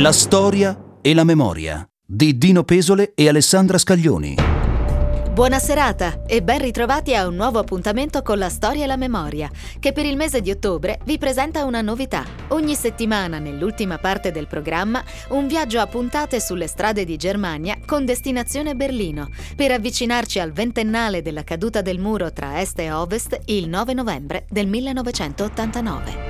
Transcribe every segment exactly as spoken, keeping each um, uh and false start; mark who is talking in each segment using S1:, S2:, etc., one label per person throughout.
S1: La storia e la memoria di Dino Pesole e Alessandra Scaglioni.
S2: Buona serata e ben ritrovati a un nuovo appuntamento con la storia e la memoria, che per il mese di ottobre vi presenta una novità. Ogni settimana, nell'ultima parte del programma, un viaggio a puntate sulle strade di Germania con destinazione Berlino, per avvicinarci al ventennale della caduta del muro tra est e ovest il nove novembre del millenovecentottantanove.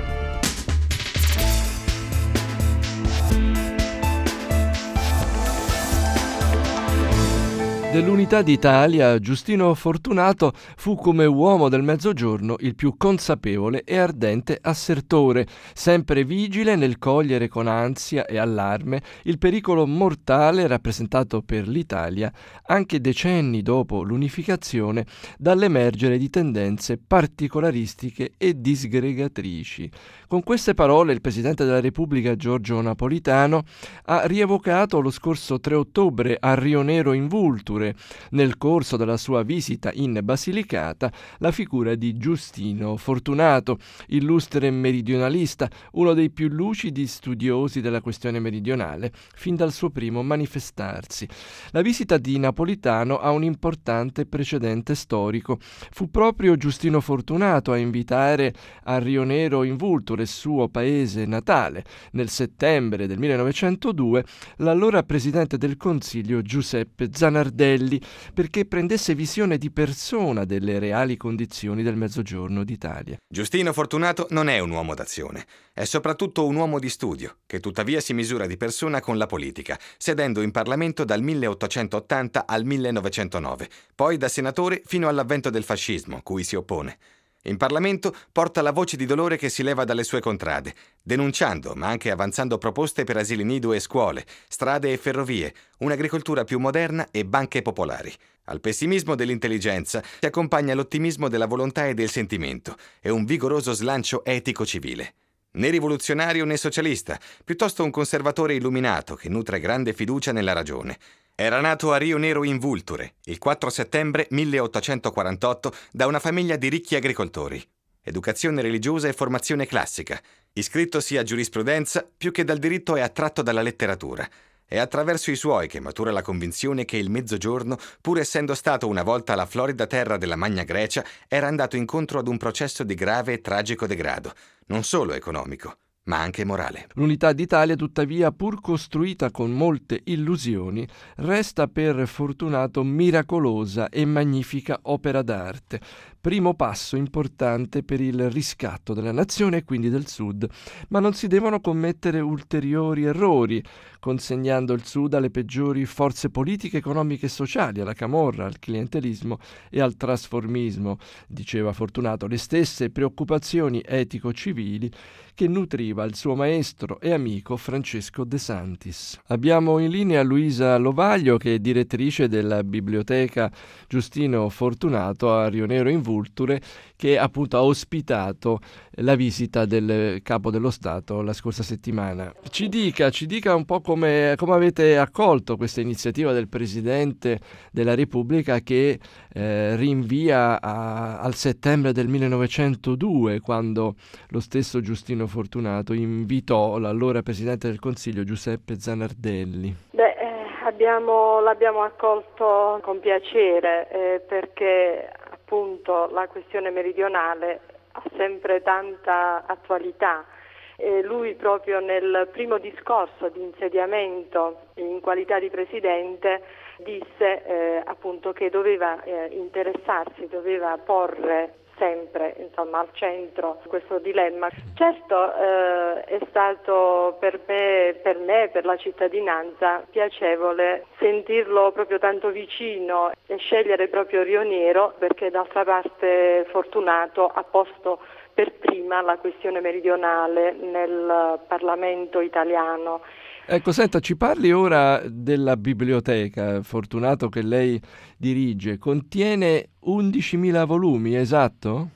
S3: Dell'Unità d'Italia, Giustino Fortunato fu come uomo del Mezzogiorno il più consapevole e ardente assertore, sempre vigile nel cogliere con ansia e allarme il pericolo mortale rappresentato per l'Italia, anche decenni dopo l'unificazione, dall'emergere di tendenze particolaristiche e disgregatrici. Con queste parole il Presidente della Repubblica Giorgio Napolitano ha rievocato lo scorso tre ottobre a Rio Nero in Vulture, nel corso della sua visita in Basilicata, la figura di Giustino Fortunato, illustre meridionalista, uno dei più lucidi studiosi della questione meridionale, fin dal suo primo manifestarsi. La visita di Napolitano ha un importante precedente storico. Fu proprio Giustino Fortunato a invitare a Rio Nero in Vulture, suo paese natale, nel settembre del millenovecentodue, l'allora Presidente del Consiglio Giuseppe Zanardelli, perché prendesse visione di persona delle reali condizioni del Mezzogiorno d'Italia.
S4: Giustino Fortunato non è un uomo d'azione, è soprattutto un uomo di studio, che tuttavia si misura di persona con la politica, sedendo in Parlamento dal milleottocentottanta al millenovecentonove, poi da senatore fino all'avvento del fascismo, cui si oppone. In Parlamento porta la voce di dolore che si leva dalle sue contrade, denunciando, ma anche avanzando proposte per asili nido e scuole, strade e ferrovie, un'agricoltura più moderna e banche popolari. Al pessimismo dell'intelligenza si accompagna l'ottimismo della volontà e del sentimento e un vigoroso slancio etico-civile. Né rivoluzionario né socialista, piuttosto un conservatore illuminato che nutre grande fiducia nella ragione. Era nato a Rio Nero in Vulture, il quattro settembre milleottocentoquarantotto, da una famiglia di ricchi agricoltori. Educazione religiosa e formazione classica. Iscrittosi a giurisprudenza, più che dal diritto è attratto dalla letteratura. È attraverso i suoi che matura la convinzione che il Mezzogiorno, pur essendo stato una volta la florida terra della Magna Grecia, era andato incontro ad un processo di grave e tragico degrado, non solo economico, ma anche morale.
S3: L'Unità d'Italia, tuttavia, pur costruita con molte illusioni, resta per Fortunato miracolosa e magnifica opera d'arte, primo passo importante per il riscatto della nazione e quindi del Sud. Ma non si devono commettere ulteriori errori, consegnando il Sud alle peggiori forze politiche, economiche e sociali, alla camorra, al clientelismo e al trasformismo, diceva Fortunato, le stesse preoccupazioni etico-civili che nutriva il suo maestro e amico Francesco De Santis. Abbiamo in linea Luisa Lovaglio, che è direttrice della biblioteca Giustino Fortunato a Rio Nero in Vulture, che appunto ha ospitato la visita del Capo dello Stato la scorsa settimana. Ci dica, ci dica un po' come, come avete accolto questa iniziativa del Presidente della Repubblica che eh, rinvia a, al settembre del millenovecentodue, quando lo stesso Giustino Fortunato invitò l'allora Presidente del Consiglio Giuseppe Zanardelli.
S5: Beh, eh, abbiamo, l'abbiamo accolto con piacere eh, perché appunto la questione meridionale ha sempre tanta attualità. E lui proprio nel primo discorso di insediamento in qualità di Presidente disse eh, appunto che doveva eh, interessarsi, doveva porre sempre insomma al centro questo dilemma. Certo eh, è stato per me, per me, per la cittadinanza piacevole sentirlo proprio tanto vicino e scegliere proprio Rio Nero, perché d'altra parte Fortunato ha posto per prima la questione meridionale nel Parlamento italiano.
S3: Ecco, senta, ci parli ora della biblioteca, Fortunato, che lei dirige. Contiene undicimila volumi, esatto?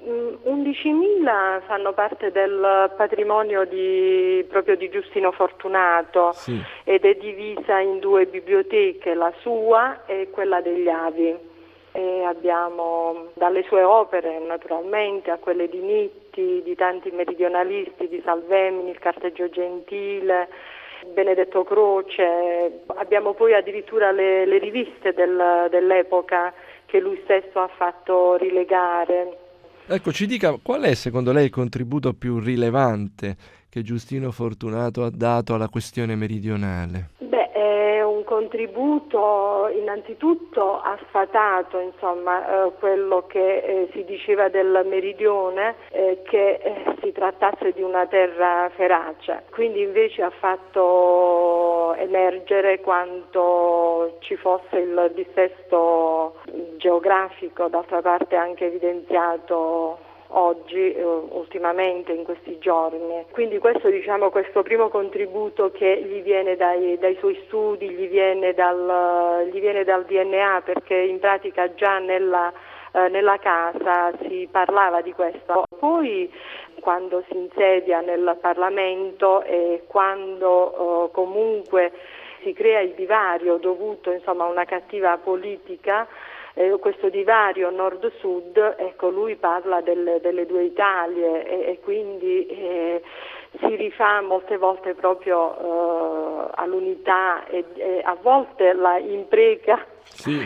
S5: undicimila fanno parte del patrimonio di, proprio di Giustino Fortunato, sì. Ed è divisa in due biblioteche, la sua e quella degli avi. E abbiamo dalle sue opere naturalmente a quelle di Nitti, di tanti meridionalisti, di Salvemini, il Carteggio Gentile, Benedetto Croce, abbiamo poi addirittura le, le riviste del, dell'epoca che lui stesso ha fatto rilegare.
S3: Ecco, ci dica qual è secondo lei il contributo più rilevante che Giustino Fortunato ha dato alla questione meridionale?
S5: Beh, è un contributo, innanzitutto ha sfatato insomma eh, quello che eh, si diceva del meridione, eh, che eh, si trattasse di una terra ferace, quindi invece ha fatto emergere quanto ci fosse il dissesto geografico, d'altra parte anche evidenziato oggi, eh, ultimamente, in questi giorni. Quindi questo, diciamo, questo primo contributo che gli viene dai, dai suoi studi, gli viene dal, gli viene dal D N A, perché in pratica già nella, eh, nella casa si parlava di questo. Poi quando si insedia nel Parlamento e quando eh, comunque si crea il divario dovuto insomma a una cattiva politica, Eh, questo divario nord-sud, ecco, lui parla delle, delle due Italie e, e quindi eh, si rifà molte volte proprio eh, all'unità e, e a volte la impreca,
S3: sì.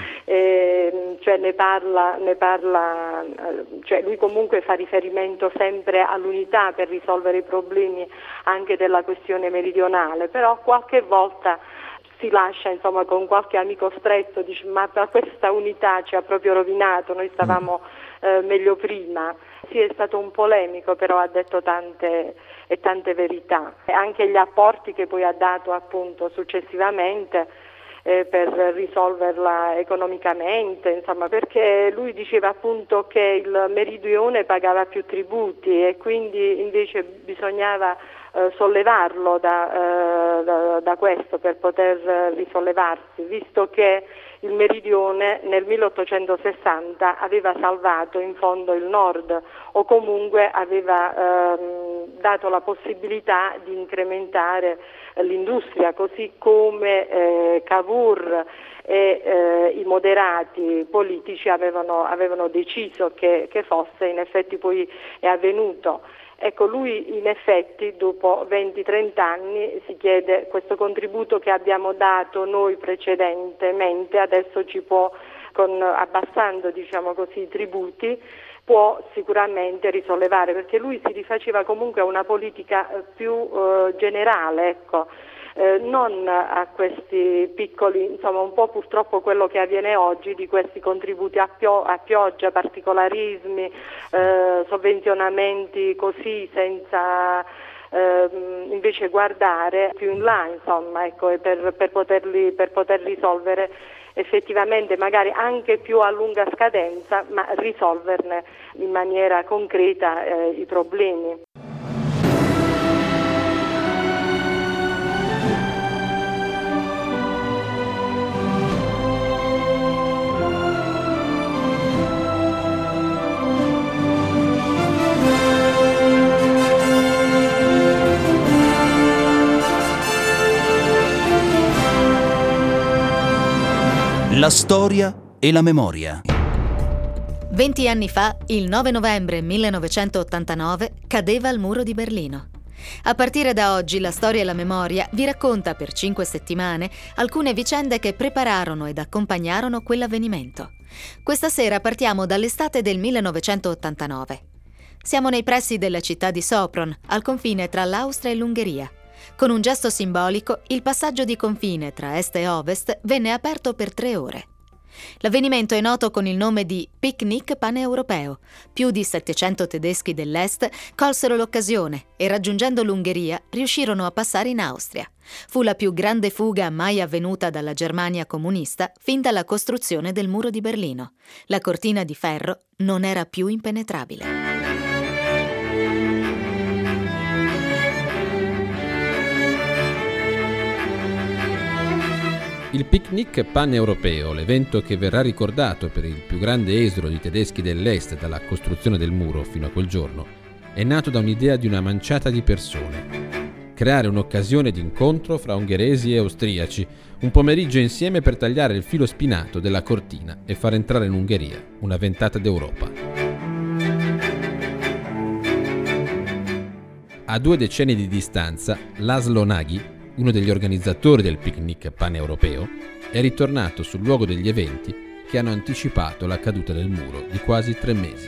S5: eh, cioè ne parla, ne parla eh, cioè lui comunque fa riferimento sempre all'unità per risolvere i problemi anche della questione meridionale, però qualche volta si lascia insomma con qualche amico stretto, dice ma questa unità ci ha proprio rovinato, noi stavamo eh, meglio prima. Sì, è stato un polemico, però ha detto tante e tante verità. E anche gli apporti che poi ha dato appunto successivamente eh, per risolverla economicamente, insomma, perché lui diceva appunto che il meridione pagava più tributi e quindi invece bisognava Eh, sollevarlo da, eh, da, da questo per poter risollevarsi, visto che il meridione nel milleottocentosessanta aveva salvato in fondo il nord o comunque aveva ehm, dato la possibilità di incrementare l'industria, così come eh, Cavour e eh, i moderati politici avevano, avevano deciso che, che fosse, in effetti poi è avvenuto. Ecco, lui in effetti dopo venti trenta anni si chiede questo contributo che abbiamo dato noi precedentemente, adesso ci può, con, abbassando diciamo così i tributi, può sicuramente risollevare, perché lui si rifaceva comunque a una politica più eh, generale, ecco. Eh, non a questi piccoli, insomma un po' purtroppo quello che avviene oggi di questi contributi a, pio- a pioggia, particolarismi, eh, sovvenzionamenti così senza eh, invece guardare più in là, insomma, ecco, e per, per poterli per poter risolvere effettivamente magari anche più a lunga scadenza, ma risolverne in maniera concreta eh, i problemi.
S1: La storia e la memoria.
S2: Venti anni fa, il nove novembre millenovecentottantanove, cadeva il muro di Berlino. A partire da oggi, la storia e la memoria vi racconta per cinque settimane alcune vicende che prepararono ed accompagnarono quell'avvenimento. Questa sera partiamo dall'estate del millenovecentottantanove. Siamo nei pressi della città di Sopron, al confine tra l'Austria e l'Ungheria. Con un gesto simbolico, il passaggio di confine tra est e ovest venne aperto per tre ore. L'avvenimento è noto con il nome di Picnic Paneuropeo. Più di settecento tedeschi dell'est colsero l'occasione e, raggiungendo l'Ungheria, riuscirono a passare in Austria. Fu la più grande fuga mai avvenuta dalla Germania comunista fin dalla costruzione del muro di Berlino. La cortina di ferro non era più impenetrabile.
S6: Il Picnic Paneuropeo, l'evento che verrà ricordato per il più grande esodo di tedeschi dell'Est dalla costruzione del muro fino a quel giorno, è nato da un'idea di una manciata di persone. Creare un'occasione di incontro fra ungheresi e austriaci, un pomeriggio insieme per tagliare il filo spinato della cortina e far entrare in Ungheria una ventata d'Europa. A due decenni di distanza, László Nagy, uno degli organizzatori del picnic paneuropeo, è ritornato sul luogo degli eventi che hanno anticipato la caduta del muro di quasi tre mesi.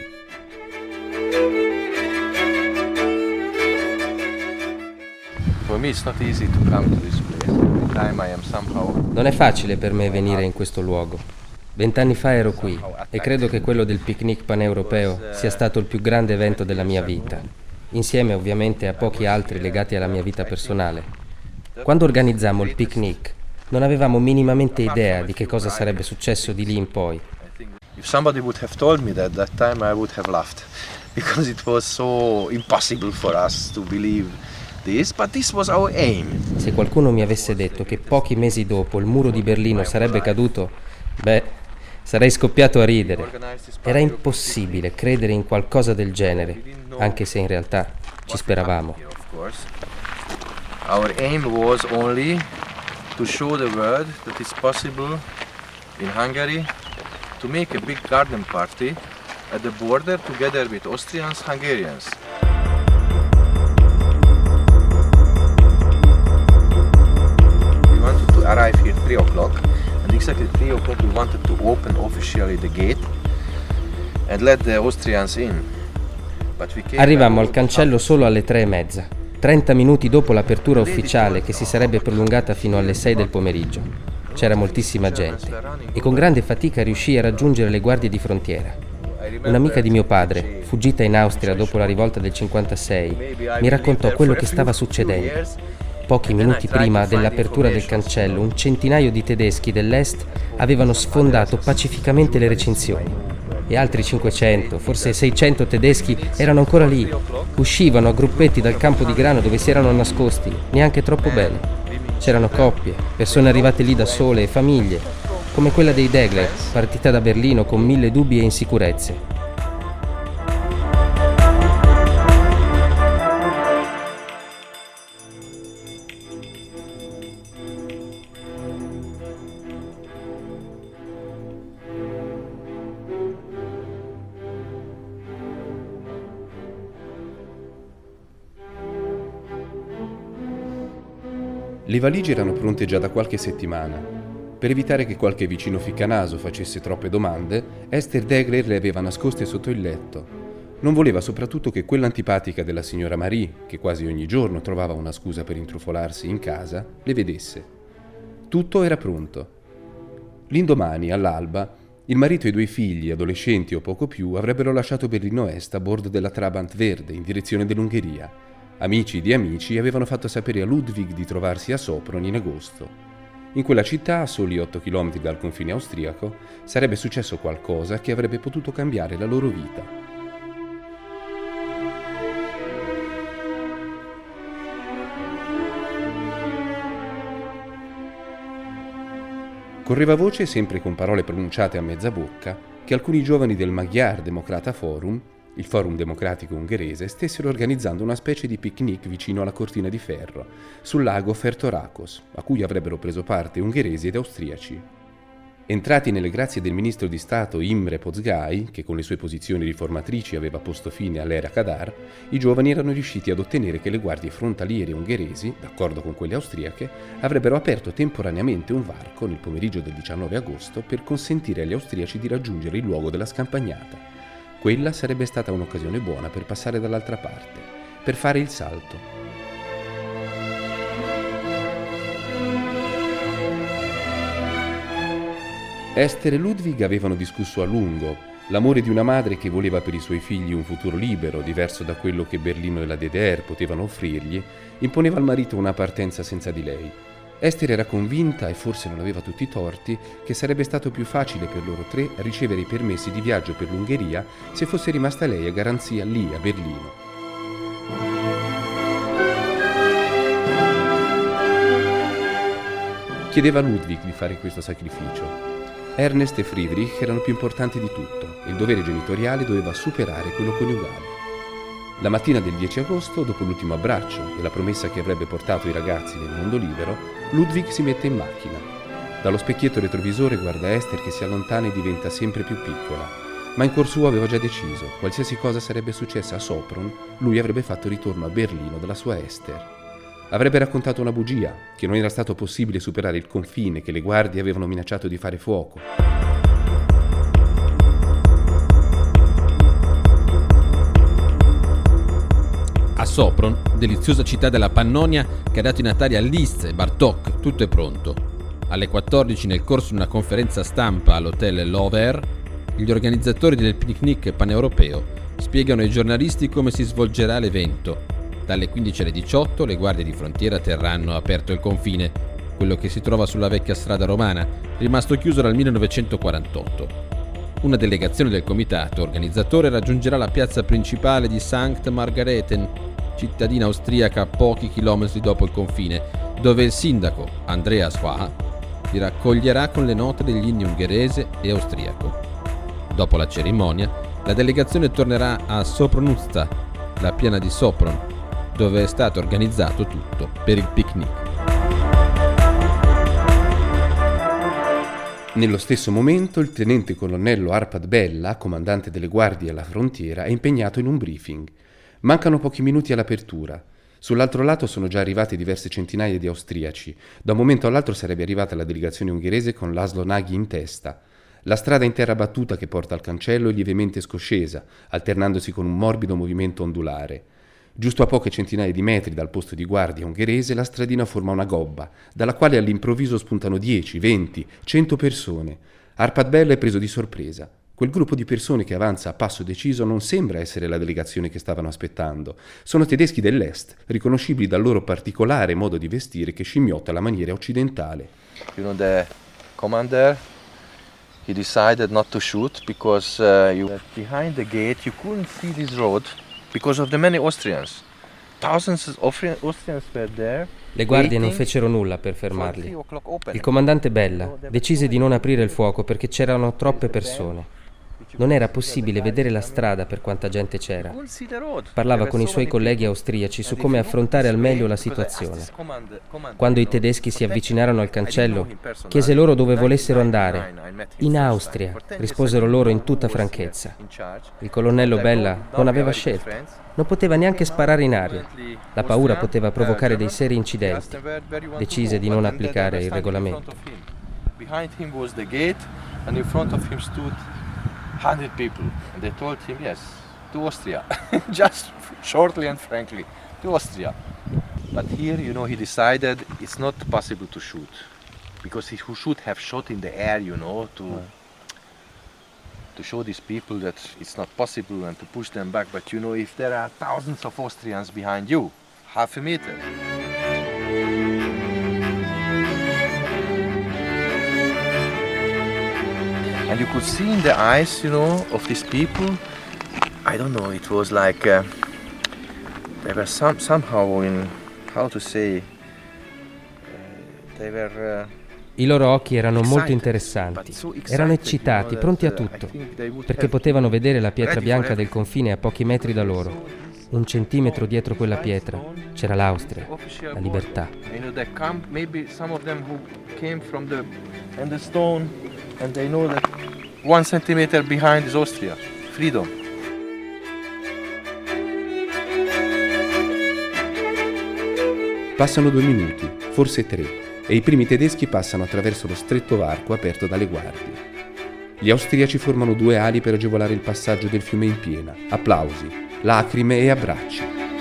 S7: Non è facile per me venire in questo luogo. Vent'anni fa ero qui e credo che quello del picnic paneuropeo sia stato il più grande evento della mia vita, insieme ovviamente a pochi altri legati alla mia vita personale. Quando organizzammo il picnic non avevamo minimamente idea di che cosa sarebbe successo di lì in poi.
S8: If somebody would have told me that that time, I would have laughed, because it was so impossible for us to believe this, but this was our aim.
S7: Se qualcuno mi avesse detto che pochi mesi dopo il muro di Berlino sarebbe caduto, beh, sarei scoppiato a ridere. Era impossibile credere in qualcosa del genere, anche se in realtà ci speravamo.
S8: Our aim was only to show the world that it's possible in Hungary to make a big garden party at the border together with Austrians, Hungarians. We wanted to arrive here three o'clock, and exactly three o'clock we wanted to open officially the gate and let the Austrians in. But we came
S7: Arrivammo al cancello solo alle tre e mezza. trenta minuti dopo l'apertura ufficiale che si sarebbe prolungata fino alle sei del pomeriggio. C'era moltissima gente e con grande fatica riuscii a raggiungere le guardie di frontiera. Un'amica di mio padre, fuggita in Austria dopo la rivolta del cinquantasei, mi raccontò quello che stava succedendo. Pochi minuti prima dell'apertura del cancello, un centinaio di tedeschi dell'Est avevano sfondato pacificamente le recinzioni. E altri cinquecento, forse seicento tedeschi erano ancora lì. Uscivano a gruppetti dal campo di grano dove si erano nascosti, neanche troppo bene. C'erano coppie, persone arrivate lì da sole e famiglie, come quella dei Degler, partita da Berlino con mille dubbi e insicurezze.
S9: Le valigie erano pronte già da qualche settimana. Per evitare che qualche vicino ficcanaso facesse troppe domande, Esther Degler le aveva nascoste sotto il letto. Non voleva soprattutto che quella antipatica della signora Marie, che quasi ogni giorno trovava una scusa per intrufolarsi in casa, le vedesse. Tutto era pronto. L'indomani, all'alba, il marito e i due figli, adolescenti o poco più, avrebbero lasciato Berlino Est a bordo della Trabant verde in direzione dell'Ungheria. Amici di amici avevano fatto sapere a Ludwig di trovarsi a Sopron in agosto. In quella città, a soli otto chilometri dal confine austriaco, sarebbe successo qualcosa che avrebbe potuto cambiare la loro vita. Correva voce, sempre con parole pronunciate a mezza bocca, che alcuni giovani del Magyar Demokrata Forum, il Forum Democratico Ungherese, stessero organizzando una specie di picnic vicino alla Cortina di Ferro, sul lago Fertorakos, a cui avrebbero preso parte ungheresi ed austriaci. Entrati nelle grazie del ministro di Stato Imre Pozgai, che con le sue posizioni riformatrici aveva posto fine all'era Kadar, i giovani erano riusciti ad ottenere che le guardie frontaliere ungheresi, d'accordo con quelle austriache, avrebbero aperto temporaneamente un varco nel pomeriggio del diciannove agosto per consentire agli austriaci di raggiungere il luogo della scampagnata. Quella sarebbe stata un'occasione buona per passare dall'altra parte, per fare il salto. Esther e Ludwig avevano discusso a lungo. L'amore di una madre che voleva per i suoi figli un futuro libero, diverso da quello che Berlino e la D D R potevano offrirgli, imponeva al marito una partenza senza di lei. Esther era convinta, e forse non aveva tutti i torti, che sarebbe stato più facile per loro tre ricevere i permessi di viaggio per l'Ungheria se fosse rimasta lei a garanzia lì, a Berlino. Chiedeva a Ludwig di fare questo sacrificio. Ernest e Friedrich erano più importanti di tutto e il dovere genitoriale doveva superare quello coniugale. La mattina del dieci agosto, dopo l'ultimo abbraccio e la promessa che avrebbe portato i ragazzi nel mondo libero, Ludwig si mette in macchina. Dallo specchietto retrovisore guarda Esther che si allontana e diventa sempre più piccola, ma in cuor suo aveva già deciso, qualsiasi cosa sarebbe successa a Sopron, lui avrebbe fatto ritorno a Berlino dalla sua Esther. Avrebbe raccontato una bugia, che non era stato possibile superare il confine, che le guardie avevano minacciato di fare fuoco.
S6: A Sopron, deliziosa città della Pannonia che ha dato i natali a Liszt e Bartók, tutto è pronto. Alle quattordici, nel corso di una conferenza stampa all'hotel L'Over, gli organizzatori del picnic paneuropeo spiegano ai giornalisti come si svolgerà l'evento. Dalle quindici alle diciotto le guardie di frontiera terranno aperto il confine, quello che si trova sulla vecchia strada romana, rimasto chiuso dal millenovecentoquarantotto. Una delegazione del comitato organizzatore raggiungerà la piazza principale di Sankt Margarethen, cittadina austriaca a pochi chilometri dopo il confine, dove il sindaco, Andreas Vaha, li raccoglierà con le note degli inni ungherese e austriaco. Dopo la cerimonia, la delegazione tornerà a Sopronuzta, la piana di Sopron, dove è stato organizzato tutto per il picnic.
S9: Nello stesso momento il tenente colonnello Arpad Bella, comandante delle guardie alla frontiera, è impegnato in un briefing. Mancano pochi minuti all'apertura. Sull'altro lato sono già arrivate diverse centinaia di austriaci. Da un momento all'altro sarebbe arrivata la delegazione ungherese con Laszlo Nagy in testa. La strada in terra battuta che porta al cancello è lievemente scoscesa, alternandosi con un morbido movimento ondulare. Giusto a poche centinaia di metri dal posto di guardia ungherese la stradina forma una gobba, dalla quale all'improvviso spuntano dieci, venti, cento persone. Arpad Bella è preso di sorpresa. Quel gruppo di persone che avanza a passo deciso non sembra essere la delegazione che stavano aspettando. Sono tedeschi dell'est, riconoscibili dal loro particolare modo di vestire che scimmiotta la maniera occidentale.
S8: You know, the commander, he decided not to shoot because uh, you, behind the gate you couldn't see this road. Because of the many Austrians. Thousands of Austrians were there.
S7: Le guardie non fecero nulla per fermarli. Il comandante Bella decise di non aprire il fuoco perché c'erano troppe persone. Non era possibile vedere la strada per quanta gente c'era. Parlava con i suoi colleghi austriaci su come affrontare al meglio la situazione. Quando i tedeschi si avvicinarono al cancello, chiese loro dove volessero andare. In Austria, risposero loro in tutta franchezza. Il colonnello Bella non aveva scelta. Non poteva neanche sparare in aria. La paura poteva provocare dei seri incidenti. Decise di non applicare il regolamento.
S8: Behind him was the gate and in front of him stood one hundred people, and they told him, yes, to Austria, just shortly and frankly, to Austria. But here, you know, he decided it's not possible to shoot, because he should have shot in the air, you know, to yeah. to show these people that it's not possible and to push them back. But you know, if there are thousands of Austrians behind you, half a meter. And you could see in the eyes, you know, of these people, I don't know, it was like uh, they were some, somehow in, how to say, uh, they were... Uh,
S7: I loro occhi erano molto interessanti, erano eccitati, pronti a tutto, perché potevano vedere la pietra bianca del confine a pochi metri da loro. Un centimetro dietro quella pietra c'era l'Austria, la libertà.
S8: And they know that one centimeter behind is Austria, freedom.
S9: Passano due minuti, forse tre, e i primi tedeschi passano attraverso lo stretto varco aperto dalle guardie. Gli austriaci formano due ali per agevolare il passaggio del fiume in piena. Applausi, lacrime e abbracci.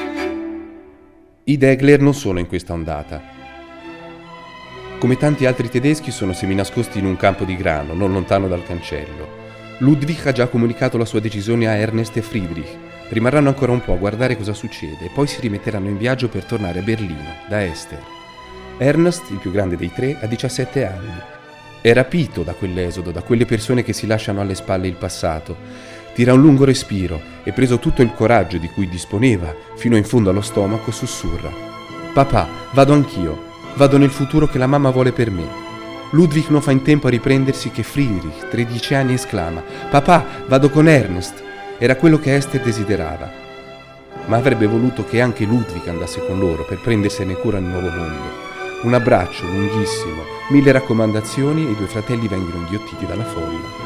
S9: I Degler non sono in questa ondata. Come tanti altri tedeschi sono seminascosti in un campo di grano, non lontano dal cancello. Ludwig ha già comunicato la sua decisione a Ernest e Friedrich. Rimarranno ancora un po' a guardare cosa succede e poi si rimetteranno in viaggio per tornare a Berlino, da Esther. Ernest, il più grande dei tre, ha diciassette anni. È rapito da quell'esodo, da quelle persone che si lasciano alle spalle il passato. Tira un lungo respiro e, preso tutto il coraggio di cui disponeva, fino in fondo allo stomaco, sussurra: «Papà, vado anch'io. Vado nel futuro che la mamma vuole per me». Ludwig non fa in tempo a riprendersi che Friedrich, tredici anni, esclama: «Papà, vado con Ernst». Era quello che Esther desiderava. Ma avrebbe voluto che anche Ludwig andasse con loro per prendersene cura nel nuovo mondo. Un abbraccio lunghissimo, mille raccomandazioni e i due fratelli vengono inghiottiti dalla folla.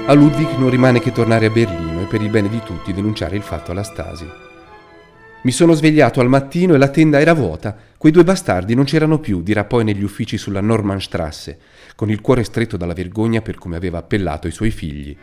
S9: A Ludwig non rimane che tornare a Berlino e per il bene di tutti denunciare il fatto alla Stasi. Mi sono svegliato al mattino e la tenda era vuota. Quei due bastardi non c'erano più, dirà poi negli uffici sulla Normannstrasse, con il cuore stretto dalla vergogna per come aveva appellato i suoi figli.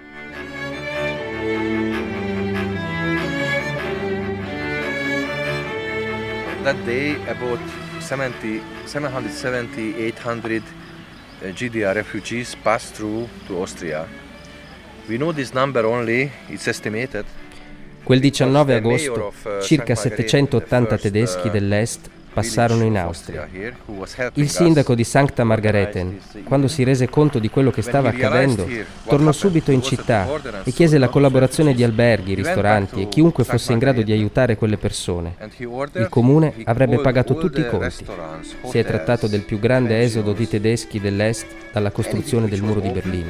S8: That day, about seventy, seven hundred seventy, eight hundred uh, G D R refugees passed through to Austria. We know this number only, it's estimated.
S7: Quel diciannove agosto, circa settecentottanta tedeschi dell'Est passarono in Austria. Il sindaco di Sancta Margareten, quando si rese conto di quello che stava accadendo, tornò subito in città e chiese la collaborazione di alberghi, ristoranti e chiunque fosse in grado di aiutare quelle persone. Il comune avrebbe pagato tutti i conti. Si è trattato del più grande esodo di tedeschi dell'Est dalla costruzione del muro di Berlino.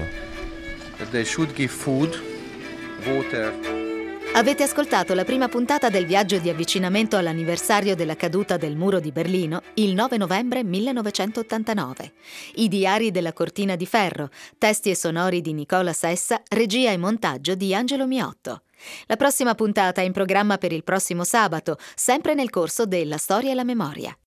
S2: Avete ascoltato la prima puntata del viaggio di avvicinamento all'anniversario della caduta del muro di Berlino il nove novembre millenovecentottantanove. I diari della cortina di ferro, testi e sonori di Nicola Sessa, regia e montaggio di Angelo Miotto. La prossima puntata è in programma per il prossimo sabato, sempre nel corso della Storia e la Memoria.